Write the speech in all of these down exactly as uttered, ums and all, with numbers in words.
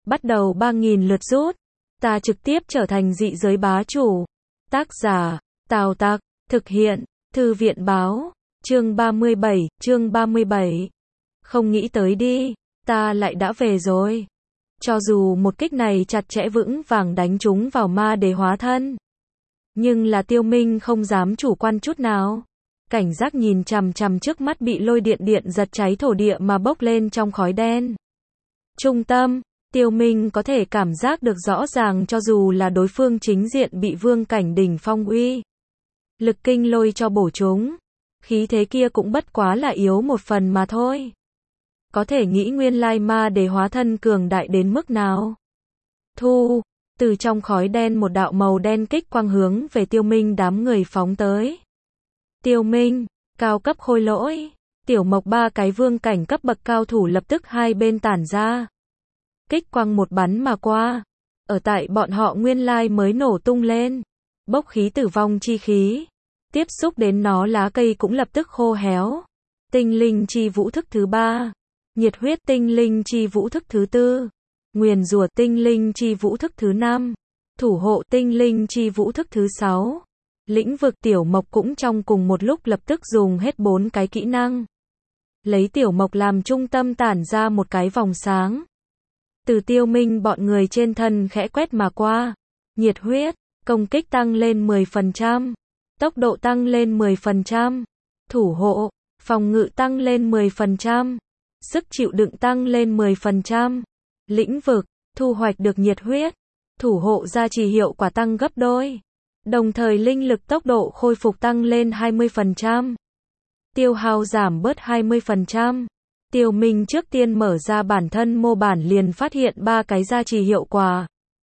bắt đầu ba nghìn lượt rút. Ta trực tiếp trở thành dị giới bá chủ. Tác giả, Tào Tặc, thực hiện, Thư viện báo, chương ba mươi bảy, chương ba mươi bảy. Không nghĩ tới đi, ta lại đã về rồi. Cho dù một kích này chặt chẽ vững vàng đánh trúng vào ma đế hóa thân, nhưng là Tiêu Minh không dám chủ quan chút nào. Cảnh giác nhìn chằm chằm trước mắt bị lôi điện điện giật cháy thổ địa mà bốc lên trong khói đen. Trung tâm, Tiêu Minh có thể cảm giác được rõ ràng cho dù là đối phương chính diện bị vương cảnh đỉnh phong uy lực kinh lôi cho bổ chúng, khí thế kia cũng bất quá là yếu một phần mà thôi. Có thể nghĩ nguyên lai ma đế hóa thân cường đại đến mức nào. Thu, từ trong khói đen một đạo màu đen kích quang hướng về Tiêu Minh đám người phóng tới. Tiêu Minh, cao cấp khôi lỗi, Tiểu Mộc ba cái vương cảnh cấp bậc cao thủ lập tức hai bên tản ra. Kích quang một bắn mà qua, ở tại bọn họ nguyên lai mới nổ tung lên, bốc khí tử vong chi khí, tiếp xúc đến nó lá cây cũng lập tức khô héo. Tinh linh chi vũ thức thứ ba, nhiệt huyết tinh linh chi vũ thức thứ tư, nguyền rủa tinh linh chi vũ thức thứ năm, thủ hộ tinh linh chi vũ thức thứ sáu. Lĩnh vực Tiểu Mộc cũng trong cùng một lúc lập tức dùng hết bốn cái kỹ năng. Lấy Tiểu Mộc làm trung tâm tản ra một cái vòng sáng. Từ Tiêu Minh bọn người trên thân khẽ quét mà qua. Nhiệt huyết, công kích tăng lên mười phần trăm, tốc độ tăng lên mười phần trăm, thủ hộ, phòng ngự tăng lên mười phần trăm, sức chịu đựng tăng lên mười phần trăm. Lĩnh vực, thu hoạch được nhiệt huyết, thủ hộ gia trì hiệu quả tăng gấp đôi. Đồng thời linh lực tốc độ khôi phục tăng lên hai mươi phần trăm. Tiêu hao giảm bớt hai mươi phần trăm. Tiêu Minh trước tiên mở ra bản thân mô bản liền phát hiện ba cái gia trì hiệu quả.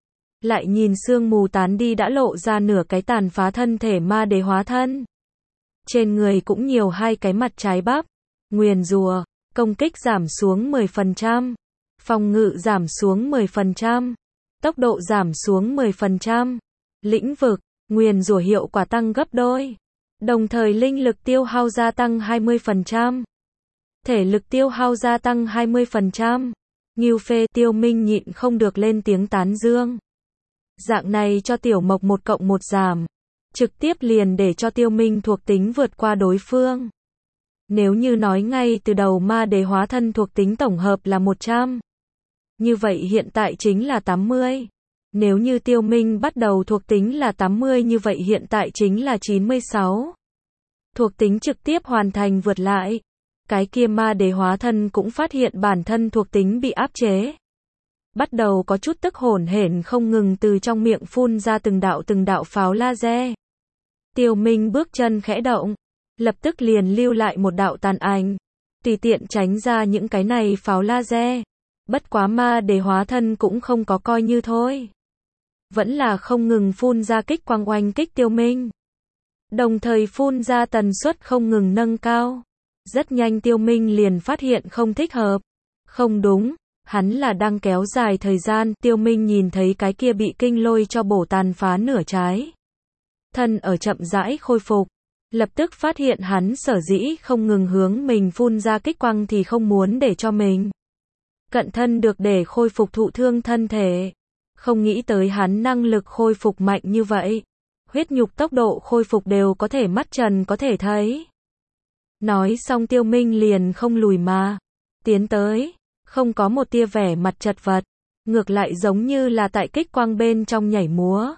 Lại nhìn sương mù tán đi đã lộ ra nửa cái tàn phá thân thể ma đế hóa thân. Trên người cũng nhiều hai cái mặt trái bắp. Nguyền rùa, công kích giảm xuống mười phần trăm. Phòng ngự giảm xuống mười phần trăm. Tốc độ giảm xuống mười phần trăm. Lĩnh vực, nguyền rủa hiệu quả tăng gấp đôi. Đồng thời linh lực tiêu hao gia tăng hai mươi phần trăm. Thể lực tiêu hao gia tăng hai mươi phần trăm. Ngưu phê, Tiêu Minh nhịn không được lên tiếng tán dương. Dạng này cho Tiểu Mộc một cộng một giảm. Trực tiếp liền để cho Tiêu Minh thuộc tính vượt qua đối phương. Nếu như nói ngay từ đầu ma đế hóa thân thuộc tính tổng hợp là một trăm. Như vậy hiện tại chính là tám mươi. Nếu như Tiêu Minh bắt đầu thuộc tính là tám mươi như vậy hiện tại chính là chín mươi sáu. Thuộc tính trực tiếp hoàn thành vượt lại. Cái kia ma đế hóa thân cũng phát hiện bản thân thuộc tính bị áp chế. Bắt đầu có chút tức hổn hển không ngừng từ trong miệng phun ra từng đạo từng đạo pháo laser. Tiêu Minh bước chân khẽ động, lập tức liền lưu lại một đạo tàn ảnh, tùy tiện tránh ra những cái này pháo laser. Bất quá ma đế hóa thân cũng không có coi như thôi. Vẫn là không ngừng phun ra kích quang oanh kích Tiêu Minh. Đồng thời phun ra tần suất không ngừng nâng cao. Rất nhanh Tiêu Minh liền phát hiện không thích hợp. Không đúng, hắn là đang kéo dài thời gian. Tiêu Minh nhìn thấy cái kia bị kinh lôi cho bổ tàn phá nửa trái. Thân ở chậm rãi khôi phục. Lập tức phát hiện hắn sở dĩ không ngừng hướng mình phun ra kích quang thì không muốn để cho mình cận thân được để khôi phục thụ thương thân thể. Không nghĩ tới hắn năng lực khôi phục mạnh như vậy. Huyết nhục tốc độ khôi phục đều có thể mắt trần có thể thấy. Nói xong Tiêu Minh liền không lùi mà tiến tới, không có một tia vẻ mặt chật vật, ngược lại giống như là tại kích quang bên trong nhảy múa.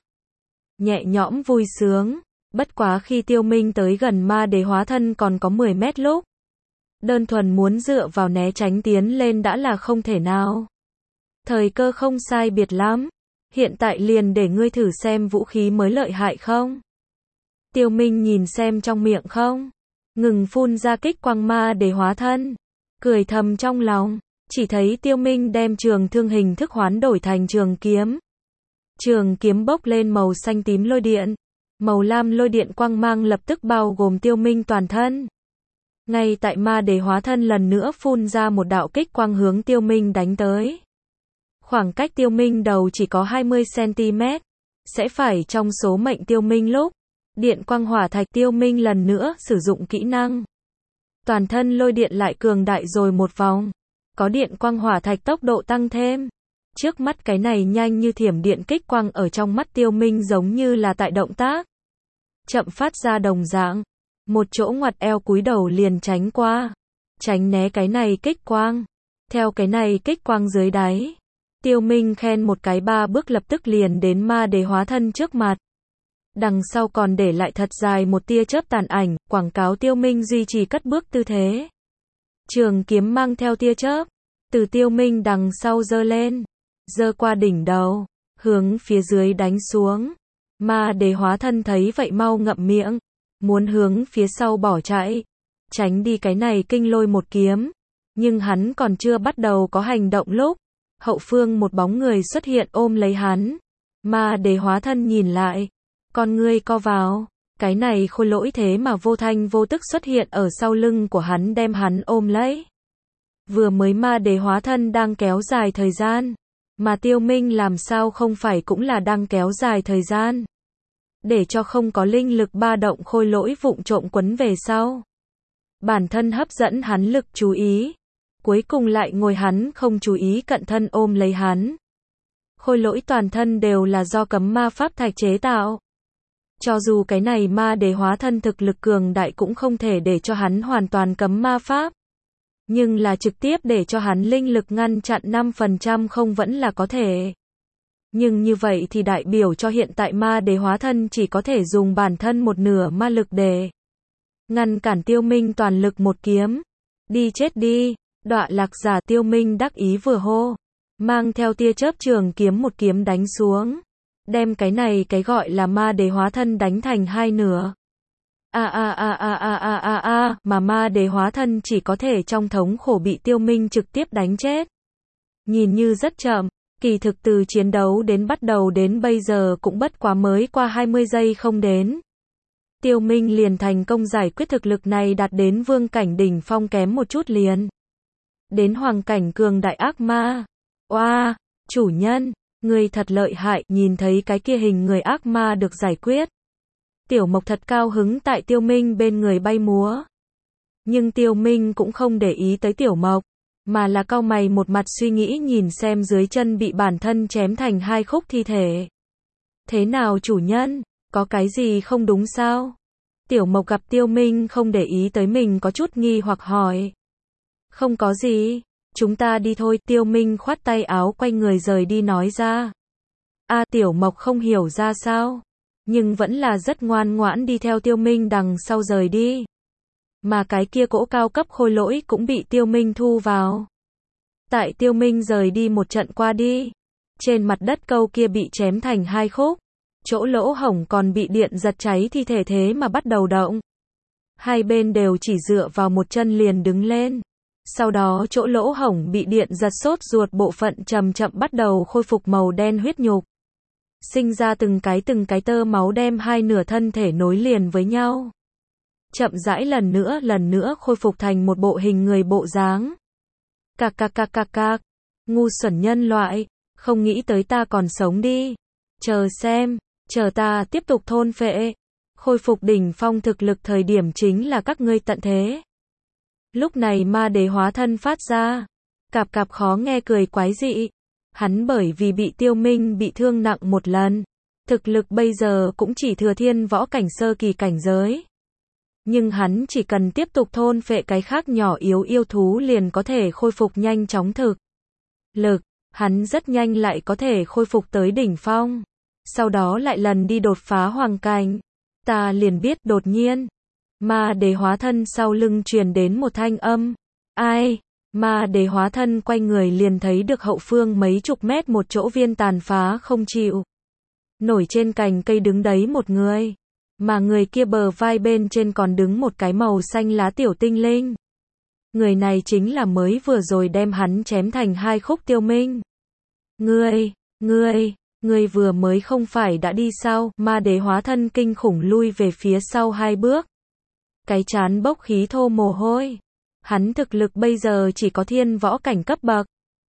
Nhẹ nhõm vui sướng, bất quá khi Tiêu Minh tới gần ma đế hóa thân còn có mười mét lúc. Đơn thuần muốn dựa vào né tránh tiến lên đã là không thể nào. Thời cơ không sai biệt lắm. Hiện tại liền để ngươi thử xem vũ khí mới lợi hại không. Tiêu Minh nhìn xem trong miệng không ngừng phun ra kích quang ma đế hóa thân. Cười thầm trong lòng. Chỉ thấy Tiêu Minh đem trường thương hình thức hoán đổi thành trường kiếm. Trường kiếm bốc lên màu xanh tím lôi điện. Màu lam lôi điện quang mang lập tức bao gồm Tiêu Minh toàn thân. Ngay tại ma đế hóa thân lần nữa phun ra một đạo kích quang hướng Tiêu Minh đánh tới. Khoảng cách Tiêu Minh đầu chỉ có hai mươi xăng ti mét. Sẽ phải trong số mệnh Tiêu Minh lúc. Điện quang hỏa thạch Tiêu Minh lần nữa sử dụng kỹ năng. Toàn thân lôi điện lại cường đại rồi một vòng. Có điện quang hỏa thạch tốc độ tăng thêm. Trước mắt cái này nhanh như thiểm điện kích quang ở trong mắt Tiêu Minh giống như là tại động tác. Chậm phát ra đồng dạng. Một chỗ ngoặt eo cúi đầu liền tránh qua. Tránh né cái này kích quang. Theo cái này kích quang dưới đáy. Tiêu Minh khen một cái ba bước lập tức liền đến ma đế hóa thân trước mặt. Đằng sau còn để lại thật dài một tia chớp tàn ảnh, quảng cáo Tiêu Minh duy trì cất bước tư thế. Trường kiếm mang theo tia chớp. Từ Tiêu Minh đằng sau giơ lên. Giơ qua đỉnh đầu. Hướng phía dưới đánh xuống. Ma đế hóa thân thấy vậy mau ngậm miệng. Muốn hướng phía sau bỏ chạy. Tránh đi cái này kinh lôi một kiếm. Nhưng hắn còn chưa bắt đầu có hành động lúc. Hậu phương một bóng người xuất hiện ôm lấy hắn. Ma đế hóa thân nhìn lại. Con ngươi co vào. Cái này khôi lỗi thế mà vô thanh vô tức xuất hiện ở sau lưng của hắn đem hắn ôm lấy. Vừa mới ma đế hóa thân đang kéo dài thời gian. Mà Tiêu Minh làm sao không phải cũng là đang kéo dài thời gian. Để cho không có linh lực ba động khôi lỗi vụng trộm quấn về sau. Bản thân hấp dẫn hắn lực chú ý. Cuối cùng lại ngồi hắn không chú ý cận thân ôm lấy hắn. Khôi lỗi toàn thân đều là do cấm ma pháp thạch chế tạo. Cho dù cái này ma đế hóa thân thực lực cường đại cũng không thể để cho hắn hoàn toàn cấm ma pháp. Nhưng là trực tiếp để cho hắn linh lực ngăn chặn năm phần trăm không vẫn là có thể. Nhưng như vậy thì đại biểu cho hiện tại ma đế hóa thân chỉ có thể dùng bản thân một nửa ma lực để ngăn cản Tiêu Minh toàn lực một kiếm. Đi chết đi, đọa lạc giả Tiêu Minh đắc ý vừa hô. Mang theo tia chớp trường kiếm một kiếm đánh xuống. Đem cái này cái gọi là ma đế hóa thân đánh thành hai nửa. A a a a a a a a, mà ma đế hóa thân chỉ có thể trong thống khổ bị Tiêu Minh trực tiếp đánh chết. Nhìn như rất chậm, kỳ thực từ chiến đấu đến bắt đầu đến bây giờ cũng bất quá mới qua hai mươi giây không đến. Tiêu Minh liền thành công giải quyết thực lực này đạt đến vương cảnh đỉnh phong kém một chút liền. Đến hoàng cảnh cường đại ác ma. Oa, wow, chủ nhân, người thật lợi hại, nhìn thấy cái kia hình người ác ma được giải quyết. Tiểu Mộc thật cao hứng tại Tiêu Minh bên người bay múa. Nhưng Tiêu Minh cũng không để ý tới Tiểu Mộc, mà là cau mày một mặt suy nghĩ nhìn xem dưới chân bị bản thân chém thành hai khúc thi thể. Thế nào chủ nhân, có cái gì không đúng sao? Tiểu Mộc gặp Tiêu Minh không để ý tới mình có chút nghi hoặc hỏi. Không có gì, chúng ta đi thôi. Tiêu Minh khoát tay áo quay người rời đi nói ra. A Tiểu Mộc không hiểu ra sao. Nhưng vẫn là rất ngoan ngoãn đi theo Tiêu Minh đằng sau rời đi. Mà cái kia cỗ cao cấp khôi lỗi cũng bị Tiêu Minh thu vào. Tại Tiêu Minh rời đi một trận qua đi. Trên mặt đất câu kia bị chém thành hai khúc. Chỗ lỗ hổng còn bị điện giật cháy thi thể thế mà bắt đầu động. Hai bên đều chỉ dựa vào một chân liền đứng lên. Sau đó chỗ lỗ hổng bị điện giật sốt ruột bộ phận chậm chậm bắt đầu khôi phục màu đen huyết nhục. Sinh ra từng cái từng cái tơ máu đem hai nửa thân thể nối liền với nhau. Chậm rãi lần nữa lần nữa khôi phục thành một bộ hình người bộ dáng. Cạc cạc cạc cạc cạc. Ngu xuẩn nhân loại, không nghĩ tới ta còn sống đi. Chờ xem, chờ ta tiếp tục thôn phệ. Khôi phục đỉnh phong thực lực thời điểm chính là các ngươi tận thế. Lúc này ma đế hóa thân phát ra. Cạp cạp khó nghe cười quái dị. Hắn bởi vì bị Tiêu Minh bị thương nặng một lần. Thực lực bây giờ cũng chỉ thừa thiên võ cảnh sơ kỳ cảnh giới. Nhưng hắn chỉ cần tiếp tục thôn phệ cái khác nhỏ yếu yêu thú liền có thể khôi phục nhanh chóng thực lực. Hắn rất nhanh lại có thể khôi phục tới đỉnh phong. Sau đó lại lần đi đột phá hoàng cảnh. Ta liền biết đột nhiên. Ma đế hóa thân sau lưng truyền đến một thanh âm. Ai? Ma đế hóa thân quay người liền thấy được hậu phương mấy chục mét một chỗ viên tàn phá không chịu nổi trên cành cây đứng đấy một người. Mà người kia bờ vai bên trên còn đứng một cái màu xanh lá tiểu tinh linh. Người này chính là mới vừa rồi đem hắn chém thành hai khúc Tiêu Minh. Ngươi, ngươi, ngươi vừa mới không phải đã đi sao? Ma đế hóa thân kinh khủng lui về phía sau hai bước. Cái trán bốc khí thô mồ hôi. Hắn thực lực bây giờ chỉ có thiên võ cảnh cấp bậc.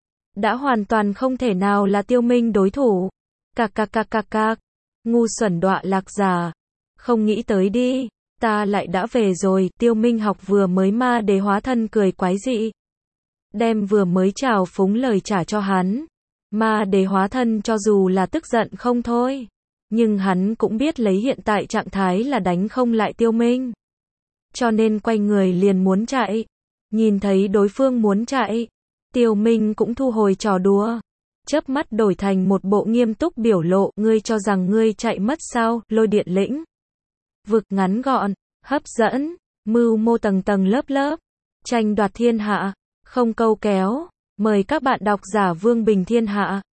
Đã hoàn toàn không thể nào là Tiêu Minh đối thủ. Cạc cạc cạc cạc cạc. Ngu xuẩn đọa lạc giả. Không nghĩ tới đi. Ta lại đã về rồi. Tiêu Minh học vừa mới ma đế hóa thân cười quái dị. Đem vừa mới chào phúng lời trả cho hắn. Ma đế hóa thân cho dù là tức giận không thôi, nhưng hắn cũng biết lấy hiện tại trạng thái là đánh không lại Tiêu Minh. Cho nên quay người liền muốn chạy. Nhìn thấy đối phương muốn chạy, Tiêu Minh cũng thu hồi trò đùa. Chớp mắt đổi thành một bộ nghiêm túc biểu lộ, ngươi cho rằng ngươi chạy mất sao, Lôi Điện Lĩnh. Vực ngắn gọn, hấp dẫn, mưu mô tầng tầng lớp lớp, tranh đoạt thiên hạ, không câu kéo. Mời các bạn đọc giả Vương Bình Thiên Hạ.